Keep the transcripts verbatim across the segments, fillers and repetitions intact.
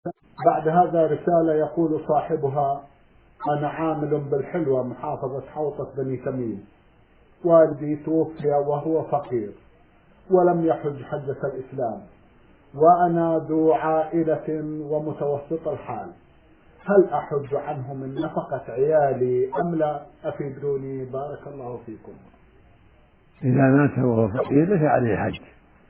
بعد هذا رسالة يقول صاحبها: أنا عامل بالحلوة محافظة حوطة بني تميم، والدي توفي وهو فقير ولم يحج حجة الإسلام، وأنا ذو عائلة ومتوسط الحال، هل أحج عنه من نفقة عيالي أم لا؟ أفيدوني بارك الله فيكم. إذا مات وهو فقير ليس عليه حج،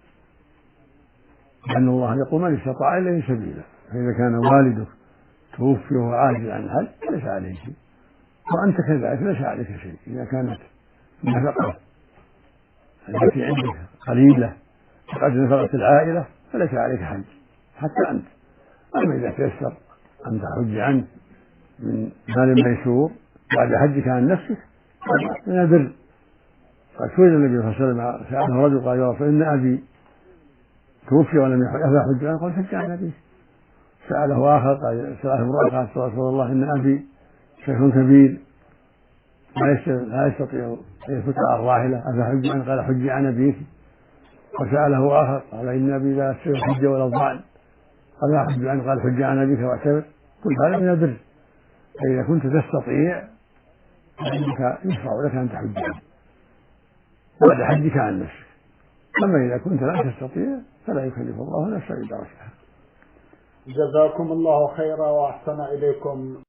لأن الله يقول: من استطاع إليه سبيلا. فإذا كان والدك توفي وهو عاجز عن الحج ليس عليه شيء، وأنت كذلك ليس عليك شيء. إذا كانت النفقة التي عندك قليلة بقدر نفقة العائلة فليس عليك حج حتى أنت. أما إذا تيسر أن تحج عنه من مال ميسور بعد حجك عن نفسك من البر. قد سئل النبي صلى الله عليه وسلم، سأله رجل قال: يا رسول إن أبي توفي ولم يحج عنه، قال: حج عن أبيه. سأله آخر قال: سأله امرأة قالت: يا رسول الله إن أبي شيخ كبير لا يستطيع أن يفك على الراحلة، أفحج عنه؟ قال: حج عن أبيك. وسأله آخر قال: إن أبي لا يستطيع الحج ولا الضعن، قال: لا حج عنه؟ قال: حج عن أبيك واعتبر. كل هذا من البر. فإذا كنت تستطيع فإنك يشرع لك أن تحج عنه بعد حجك عن نفسك. أما إذا كنت لا تستطيع فلا يكلف الله نفسا إلا وسعها. جزاكم الله خيرا وأحسن إليكم.